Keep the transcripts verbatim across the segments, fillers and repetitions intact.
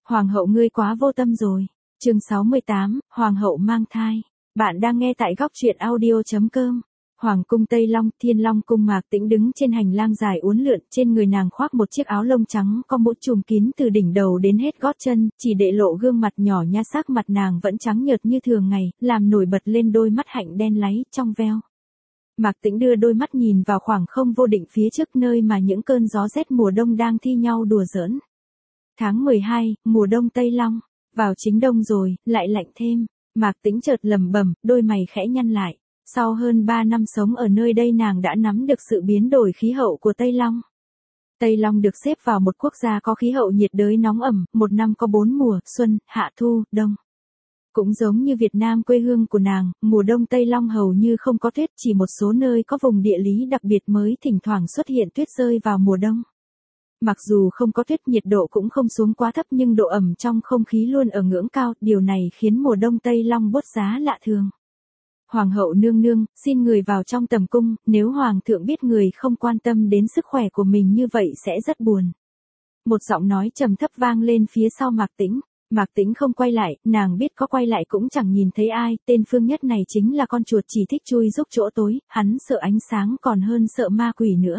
Hoàng hậu ngươi quá vô tâm rồi. Chương sáu mươi tám, Hoàng hậu mang thai. Bạn đang nghe tại góc truyện audio chấm com. Hoàng cung Tây Long, Thiên Long cung Mạc Tĩnh đứng trên hành lang dài uốn lượn, trên người nàng khoác một chiếc áo lông trắng có mũ trùm kín từ đỉnh đầu đến hết gót chân, chỉ để lộ gương mặt nhỏ nha, sắc mặt nàng vẫn trắng nhợt như thường ngày, làm nổi bật lên đôi mắt hạnh đen láy, trong veo. Mạc Tĩnh đưa đôi mắt nhìn vào khoảng không vô định phía trước, nơi mà những cơn gió rét mùa đông đang thi nhau đùa giỡn. Tháng mười hai, mùa đông Tây Long, vào chính đông rồi, lại lạnh thêm. Mạc Tĩnh chợt lẩm bẩm, đôi mày khẽ nhăn lại. Sau hơn ba năm sống ở nơi đây, nàng đã nắm được sự biến đổi khí hậu của Tây Long. Tây Long được xếp vào một quốc gia có khí hậu nhiệt đới nóng ẩm, một năm có bốn mùa, xuân, hạ, thu, đông. Cũng giống như Việt Nam quê hương của nàng, mùa đông Tây Long hầu như không có tuyết, chỉ một số nơi có vùng địa lý đặc biệt mới thỉnh thoảng xuất hiện tuyết rơi vào mùa đông. Mặc dù không có tuyết, nhiệt độ cũng không xuống quá thấp, nhưng độ ẩm trong không khí luôn ở ngưỡng cao, điều này khiến mùa đông Tây Long bốt giá lạ thường. Hoàng hậu nương nương, xin người vào trong tầm cung, nếu hoàng thượng biết người không quan tâm đến sức khỏe của mình như vậy sẽ rất buồn. Một giọng nói trầm thấp vang lên phía sau Mạc Tĩnh. Mạc Tĩnh không quay lại, nàng biết có quay lại cũng chẳng nhìn thấy ai, tên Phương Nhất này chính là con chuột chỉ thích chui giúp chỗ tối, hắn sợ ánh sáng còn hơn sợ ma quỷ nữa.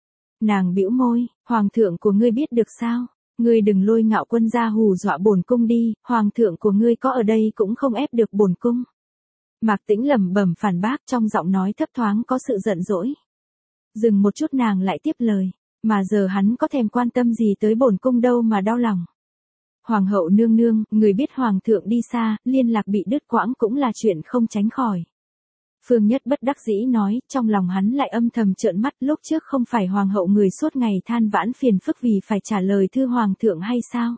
Nàng bĩu môi, hoàng thượng của ngươi biết được sao? Ngươi đừng lôi Ngạo Quân ra hù dọa bổn cung đi, hoàng thượng của ngươi có ở đây cũng không ép được bổn cung. Mạc Tĩnh lẩm bẩm phản bác, trong giọng nói thấp thoáng có sự giận dỗi. Dừng một chút nàng lại tiếp lời, mà giờ hắn có thèm quan tâm gì tới bổn cung đâu mà đau lòng. Hoàng hậu nương nương, người biết hoàng thượng đi xa, liên lạc bị đứt quãng cũng là chuyện không tránh khỏi. Phương Nhất bất đắc dĩ nói, trong lòng hắn lại âm thầm trợn mắt, lúc trước không phải hoàng hậu người suốt ngày than vãn phiền phức vì phải trả lời thư hoàng thượng hay sao?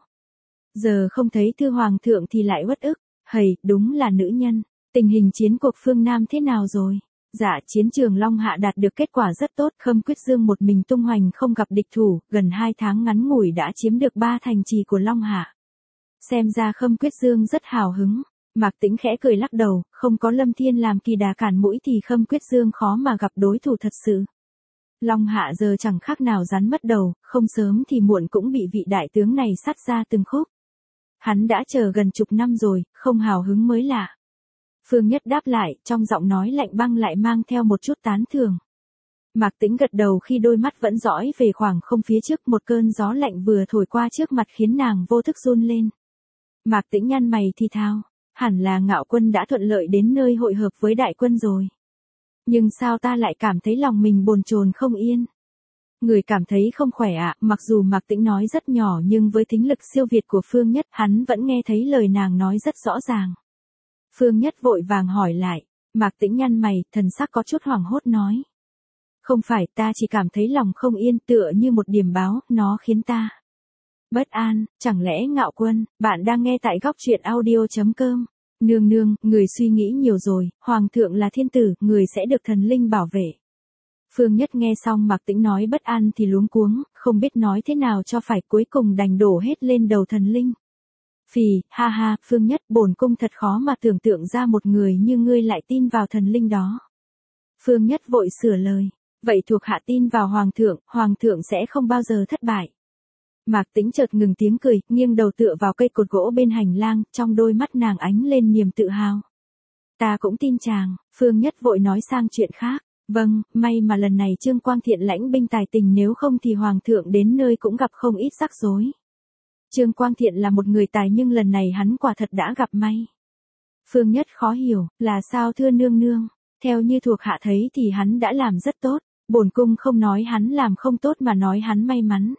Giờ không thấy thư hoàng thượng thì lại uất ức, hầy, đúng là nữ nhân. Tình hình chiến cuộc phương Nam thế nào rồi? Dạ, chiến trường Long Hạ đạt được kết quả rất tốt, Khâm Quyết Dương một mình tung hoành không gặp địch thủ, gần hai tháng ngắn ngủi đã chiếm được ba thành trì của Long Hạ. Xem ra Khâm Quyết Dương rất hào hứng. Mạc Tĩnh khẽ cười lắc đầu, không có Lâm Thiên làm kỳ đà cản mũi thì Khâm Quyết Dương khó mà gặp đối thủ thật sự. Long Hạ giờ chẳng khác nào rắn mất đầu, không sớm thì muộn cũng bị vị đại tướng này sắt ra từng khúc. Hắn đã chờ gần chục năm rồi, không hào hứng mới lạ. Phương Nhất đáp lại, trong giọng nói lạnh băng lại mang theo một chút tán thưởng. Mạc Tĩnh gật đầu khi đôi mắt vẫn dõi về khoảng không phía trước, một cơn gió lạnh vừa thổi qua trước mặt khiến nàng vô thức run lên. Mạc Tĩnh nhăn mày thì thào, hẳn là Ngạo Quân đã thuận lợi đến nơi hội hợp với đại quân rồi. Nhưng sao ta lại cảm thấy lòng mình bồn chồn không yên? Người cảm thấy không khỏe ạ, à? Mặc dù Mạc Tĩnh nói rất nhỏ nhưng với thính lực siêu việt của Phương Nhất, hắn vẫn nghe thấy lời nàng nói rất rõ ràng. Phương Nhất vội vàng hỏi lại, Mạc Tĩnh nhăn mày, thần sắc có chút hoảng hốt nói. Không phải, ta chỉ cảm thấy lòng không yên, tựa như một điểm báo, nó khiến ta bất an. Chẳng lẽ Ngạo Quân? Bạn đang nghe tại góc truyện audio chấm com. Nương nương, người suy nghĩ nhiều rồi, hoàng thượng là thiên tử, người sẽ được thần linh bảo vệ. Phương Nhất nghe xong Mạc Tĩnh nói bất an thì luống cuống, không biết nói thế nào cho phải, cuối cùng đành đổ hết lên đầu thần linh. Phì, ha ha, Phương Nhất, bổn cung thật khó mà tưởng tượng ra một người như ngươi lại tin vào thần linh đó. Phương Nhất vội sửa lời, vậy thuộc hạ tin vào hoàng thượng, hoàng thượng sẽ không bao giờ thất bại. Mạc Tĩnh chợt ngừng tiếng cười, nghiêng đầu tựa vào cây cột gỗ bên hành lang, trong đôi mắt nàng ánh lên niềm tự hào. Ta cũng tin chàng. Phương Nhất vội nói sang chuyện khác. Vâng, may mà lần này Trương Quang Thiện lãnh binh tài tình, nếu không thì hoàng thượng đến nơi cũng gặp không ít rắc rối. Trương Quang Thiện là một người tài nhưng lần này hắn quả thật đã gặp may. Phương Nhất khó hiểu, là sao thưa nương nương? Theo như thuộc hạ thấy thì hắn đã làm rất tốt, bổn cung không nói hắn làm không tốt mà nói hắn may mắn.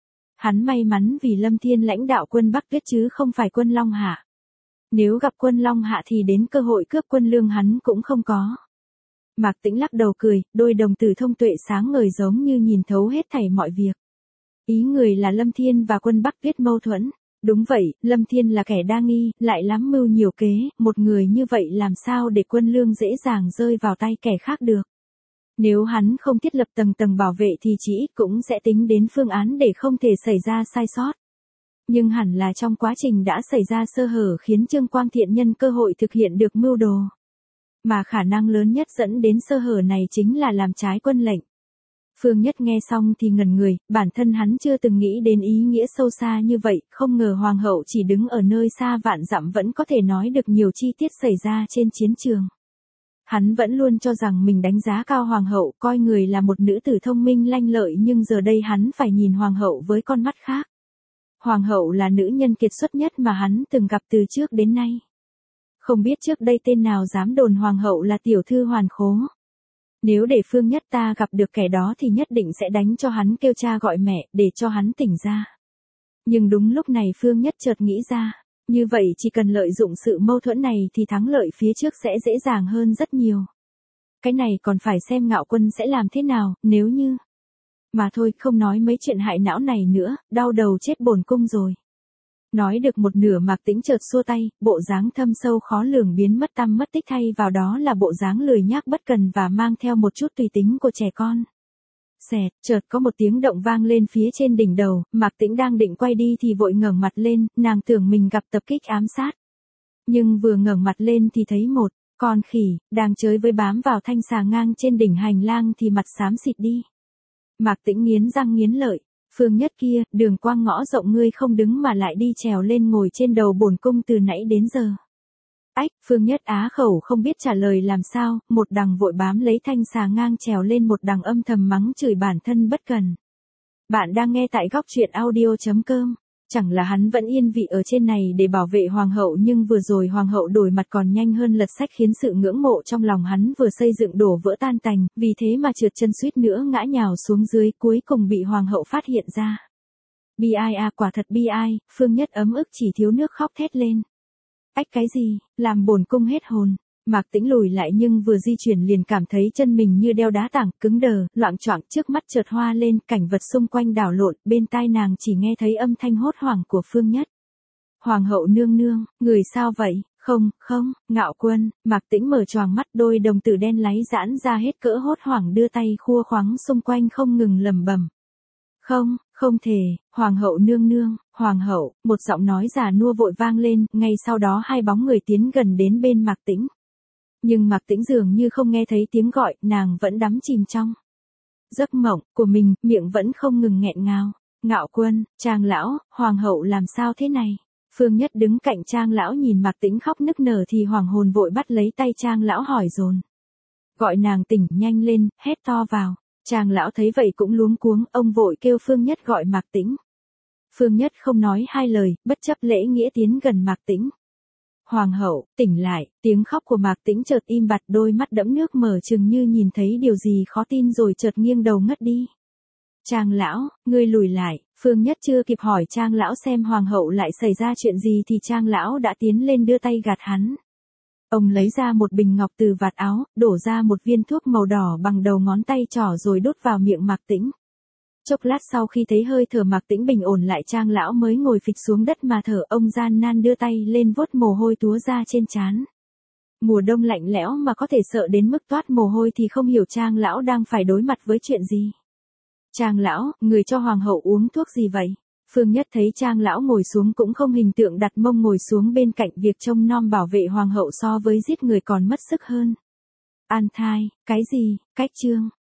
Hắn may mắn vì Lâm Thiên lãnh đạo quân Bắc Tuyết chứ không phải quân Long Hạ. Nếu gặp quân Long Hạ thì đến cơ hội cướp quân lương hắn cũng không có. Mạc Tĩnh lắc đầu cười, đôi đồng tử thông tuệ sáng ngời giống như nhìn thấu hết thảy mọi việc. Ý người là Lâm Thiên và quân Bắc Tuyết mâu thuẫn. Đúng vậy, Lâm Thiên là kẻ đa nghi, lại lắm mưu nhiều kế, một người như vậy làm sao để quân lương dễ dàng rơi vào tay kẻ khác được. Nếu hắn không thiết lập tầng tầng bảo vệ thì chỉ ít cũng sẽ tính đến phương án để không thể xảy ra sai sót. Nhưng hẳn là trong quá trình đã xảy ra sơ hở khiến Trương Quang Thiện nhân cơ hội thực hiện được mưu đồ. Mà khả năng lớn nhất dẫn đến sơ hở này chính là làm trái quân lệnh. Phương Nhất nghe xong thì ngẩn người, bản thân hắn chưa từng nghĩ đến ý nghĩa sâu xa như vậy, không ngờ hoàng hậu chỉ đứng ở nơi xa vạn dặm vẫn có thể nói được nhiều chi tiết xảy ra trên chiến trường. Hắn vẫn luôn cho rằng mình đánh giá cao hoàng hậu, coi người là một nữ tử thông minh lanh lợi, nhưng giờ đây hắn phải nhìn hoàng hậu với con mắt khác. Hoàng hậu là nữ nhân kiệt xuất nhất mà hắn từng gặp từ trước đến nay. Không biết trước đây tên nào dám đồn hoàng hậu là tiểu thư hoàn khố. Nếu để Phương Nhất ta gặp được kẻ đó thì nhất định sẽ đánh cho hắn kêu cha gọi mẹ, để cho hắn tỉnh ra. Nhưng đúng lúc này Phương Nhất chợt nghĩ ra, như vậy chỉ cần lợi dụng sự mâu thuẫn này thì thắng lợi phía trước sẽ dễ dàng hơn rất nhiều. Cái này còn phải xem Ngạo Quân sẽ làm thế nào, nếu như... Mà thôi, không nói mấy chuyện hại não này nữa, đau đầu chết bổn cung rồi. Nói được một nửa Mạc Tĩnh chợt xua tay, bộ dáng thâm sâu khó lường biến mất tăm mất tích, thay vào đó là bộ dáng lười nhác bất cần và mang theo một chút tùy tính của trẻ con. Xẹt, chợt có một tiếng động vang lên phía trên đỉnh đầu, Mạc Tĩnh đang định quay đi thì vội ngẩng mặt lên, nàng tưởng mình gặp tập kích ám sát. Nhưng vừa ngẩng mặt lên thì thấy một con khỉ đang chơi với bám vào thanh xà ngang trên đỉnh hành lang thì mặt xám xịt đi. Mạc Tĩnh nghiến răng nghiến lợi, Phương Nhất kia, đường quang ngõ rộng ngươi không đứng mà lại đi trèo lên ngồi trên đầu bổn cung từ nãy đến giờ. Ách, Phương Nhất á khẩu không biết trả lời làm sao, một đằng vội bám lấy thanh xà ngang trèo lên, một đằng âm thầm mắng chửi bản thân bất cần. Bạn đang nghe tại góc truyện audio chấm com. Chẳng là hắn vẫn yên vị ở trên này để bảo vệ hoàng hậu, nhưng vừa rồi hoàng hậu đổi mặt còn nhanh hơn lật sách, khiến sự ngưỡng mộ trong lòng hắn vừa xây dựng đổ vỡ tan tành, vì thế mà trượt chân suýt nữa ngã nhào xuống dưới, cuối cùng bị hoàng hậu phát hiện ra. Bi ai à, quả thật bi ai, Phương Nhất ấm ức chỉ thiếu nước khóc thét lên. Ách, cái gì, làm bổn cung hết hồn. Mạc Tĩnh lùi lại nhưng vừa di chuyển liền cảm thấy chân mình như đeo đá tảng, cứng đờ, loạng choạng, trước mắt chợt hoa lên, cảnh vật xung quanh đảo lộn, bên tai nàng chỉ nghe thấy âm thanh hốt hoảng của Phương Nhất. Hoàng hậu nương nương, người sao vậy? Không, không, Ngạo Quân. Mạc Tĩnh mở choàng mắt, đôi đồng tử đen láy giãn ra hết cỡ, hốt hoảng đưa tay khua khoáng xung quanh không ngừng lẩm bẩm. Không, không thể, hoàng hậu nương nương, hoàng hậu, một giọng nói già nua vội vang lên, ngay sau đó hai bóng người tiến gần đến bên Mạc Tĩnh. Nhưng Mạc Tĩnh dường như không nghe thấy tiếng gọi, nàng vẫn đắm chìm trong giấc mộng của mình, miệng vẫn không ngừng nghẹn ngào. Ngạo Quân, Trang lão, hoàng hậu làm sao thế này? Phương Nhất đứng cạnh Trang lão nhìn Mạc Tĩnh khóc nức nở thì hoàng hồn vội bắt lấy tay Trang lão hỏi dồn. Gọi nàng tỉnh nhanh lên, hét to vào. Trang lão thấy vậy cũng luống cuống, ông vội kêu Phương Nhất gọi Mạc Tĩnh. Phương Nhất không nói hai lời, bất chấp lễ nghĩa tiến gần Mạc Tĩnh. Hoàng hậu, tỉnh lại, tiếng khóc của Mạc Tĩnh chợt im bặt, đôi mắt đẫm nước mở trừng như nhìn thấy điều gì khó tin rồi chợt nghiêng đầu ngất đi. Trang lão, ngươi lùi lại. Phương Nhất chưa kịp hỏi Trang lão xem hoàng hậu lại xảy ra chuyện gì thì Trang lão đã tiến lên đưa tay gạt hắn. Ông lấy ra một bình ngọc từ vạt áo, đổ ra một viên thuốc màu đỏ bằng đầu ngón tay trỏ rồi đút vào miệng Mạc Tĩnh. Chốc lát sau khi thấy hơi thở Mạc Tĩnh bình ổn lại, Trang lão mới ngồi phịch xuống đất mà thở, ông gian nan đưa tay lên vuốt mồ hôi túa ra trên trán. Mùa đông lạnh lẽo mà có thể sợ đến mức toát mồ hôi thì không hiểu Trang lão đang phải đối mặt với chuyện gì. Trang lão, người cho hoàng hậu uống thuốc gì vậy? Phương Nhất thấy Trang lão ngồi xuống cũng không hình tượng đặt mông ngồi xuống bên cạnh, việc trông nom bảo vệ hoàng hậu so với giết người còn mất sức hơn. An thai, cái gì, cách chương,